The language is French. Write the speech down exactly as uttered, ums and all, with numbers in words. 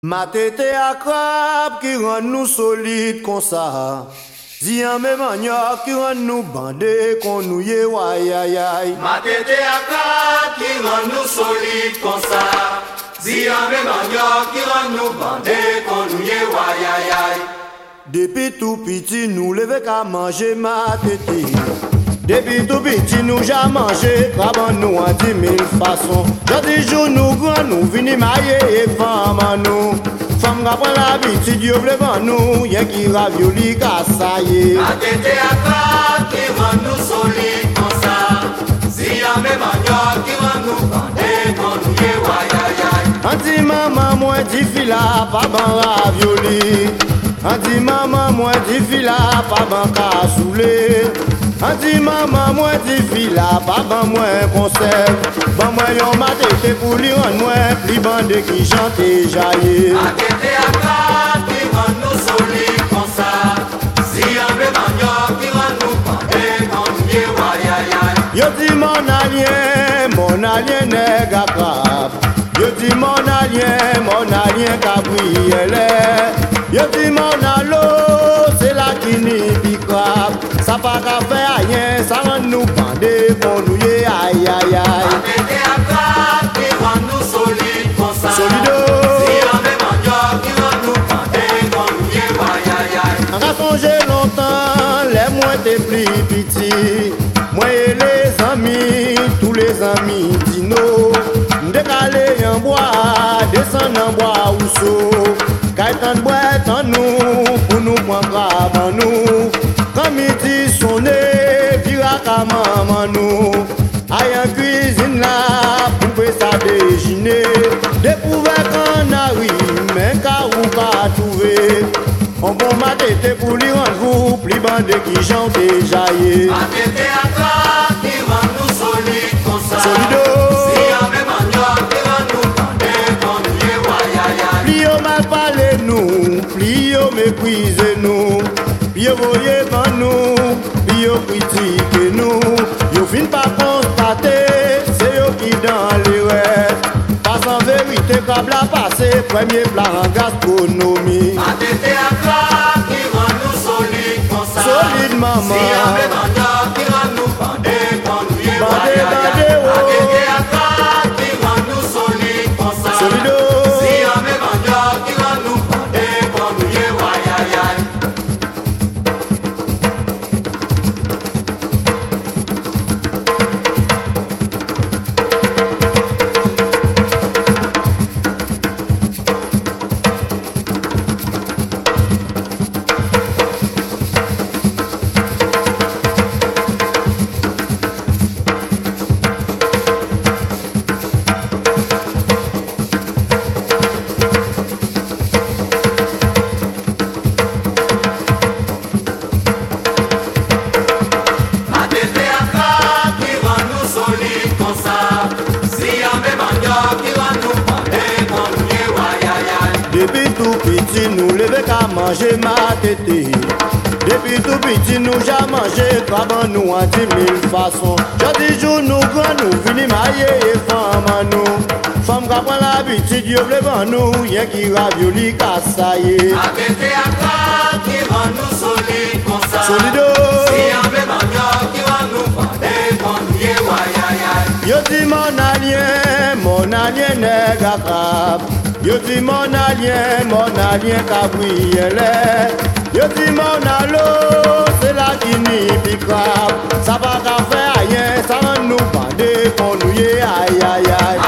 Ma tête à crabe qui rend nous solides comme ça. Zian me manioc qui rend nous bandés qu'on nous yé aïe aïe aïe. Ma tête à crabe qui rend nous solides comme ça. Zian me manioc qui rend nous bandés qu'on nous yé aïe aïe aïe. Depuis tout petit nous lever qu'à manger ma tête. Depuis tout petit nous j'ai mangé crabe nous en dix mille façons. Jodi jour nous grand nous vini mailler et femme à nous. Femme qui prend l'habitude de vouloir nous, y'a qui ravioli kassaye. Ma tête à crabe qui rend nous solides comme ça. Zian me manioc qui rend nous bandés qu'on nous yé aïe aïe aïe. Anti maman moi dit fila pas ban ravioli. Anti maman moi dit fila pas ban cassoulet. Anti maman moi dit fila pas ban moi conserve. Ban moi yon ma tête pour lui rendre moi plus bande qui chante jaillir. Ma tête à crabe qui rend nous solides comme ça. Zian me manioc qui rend nous bandés qu'on nous yé aïe aïe aïe. Yo dis mon alien, mon alien nègre à crabe. Yo dis mon alien, mon alien cabriole. Yo dis mon allo, c'est la qui n'y pi crabe. Ça pas qu'à faire rien, ça rend nous bandés pour nous yé aïe aïe aïe. Ma tête à crabe qui rend nous solides comme ça. Solido. Zian me manioc qui rend nous bandés qu'on nous yé aïe aïe aïe. On a songé longtemps, les moins t'es plus petits. Moi et les amis, tous les amis dino. Décalé en bois, descend en bois ou saut. Kaitan bois en nous, pour nous prendre grave en nous. Quand midi sonne, vira ka maman nous. Aïe en cuisine là, pour ça déjeuner. Découvert qu'on arrive, mais car ou ka trouver. On bon ma tête pour lui rendre vous, plus bande qui chante jaillir. Ma tête à crabe qui rend nous solides comme ça. Solido. Zian me manioc qui rend nous bandés qu'on nous yé aïe aïe aïe. Plus yo mal parlé nous, plus yo méprisé nous. Plus yo voyez pas nous, plus yo critique nous. Yo fin pas constater, c'est yo qui dans l'erreur. Pas en vérité comme la passé, premier plan en gastronomie. Ma tête à crabe qui rend nous solides comme ça. Solide maman. Zian me manioc qui rend nous bandés qu'on nous yé Bandé, aïe aïe bandé, aïe. Ma oh. tête à crabe qui rend nous solides comme ça. Solido. Zian me manioc qui rend nous bandés qu'on nous yé aïe aïe aïe. Ma tête à crabe qui rend nous solides comme ça. Zian me manioc qui rend nous bandés qu'on nous yé aïe aïe aïe. Depuis tout petit, nous lever qu'à manger ma tété. Depuis tout petit, nous j'ai mangé crabe nous en dix mille façons. Jodi jour, nous grand, nous vini mailler et femme à nous. Femme qui prend l'habitude de vouloir nous, y'a qui ravioli kassaye. Ma tête à crabe qui rend nous solides comme ça. Solido. Zian me manioc qui rend nous bandés qu'on nous yé aïe aïe aïe. Yo dis mon alien, mon alien nègre à crabe. Yo dis mon alien, mon alien cabriole. Yo dis mon allo, c'est la qui n'y pi crabe. Ça va qu'à faire rien, ça rend nous bandés qu'on nous yé aïe aïe aïe.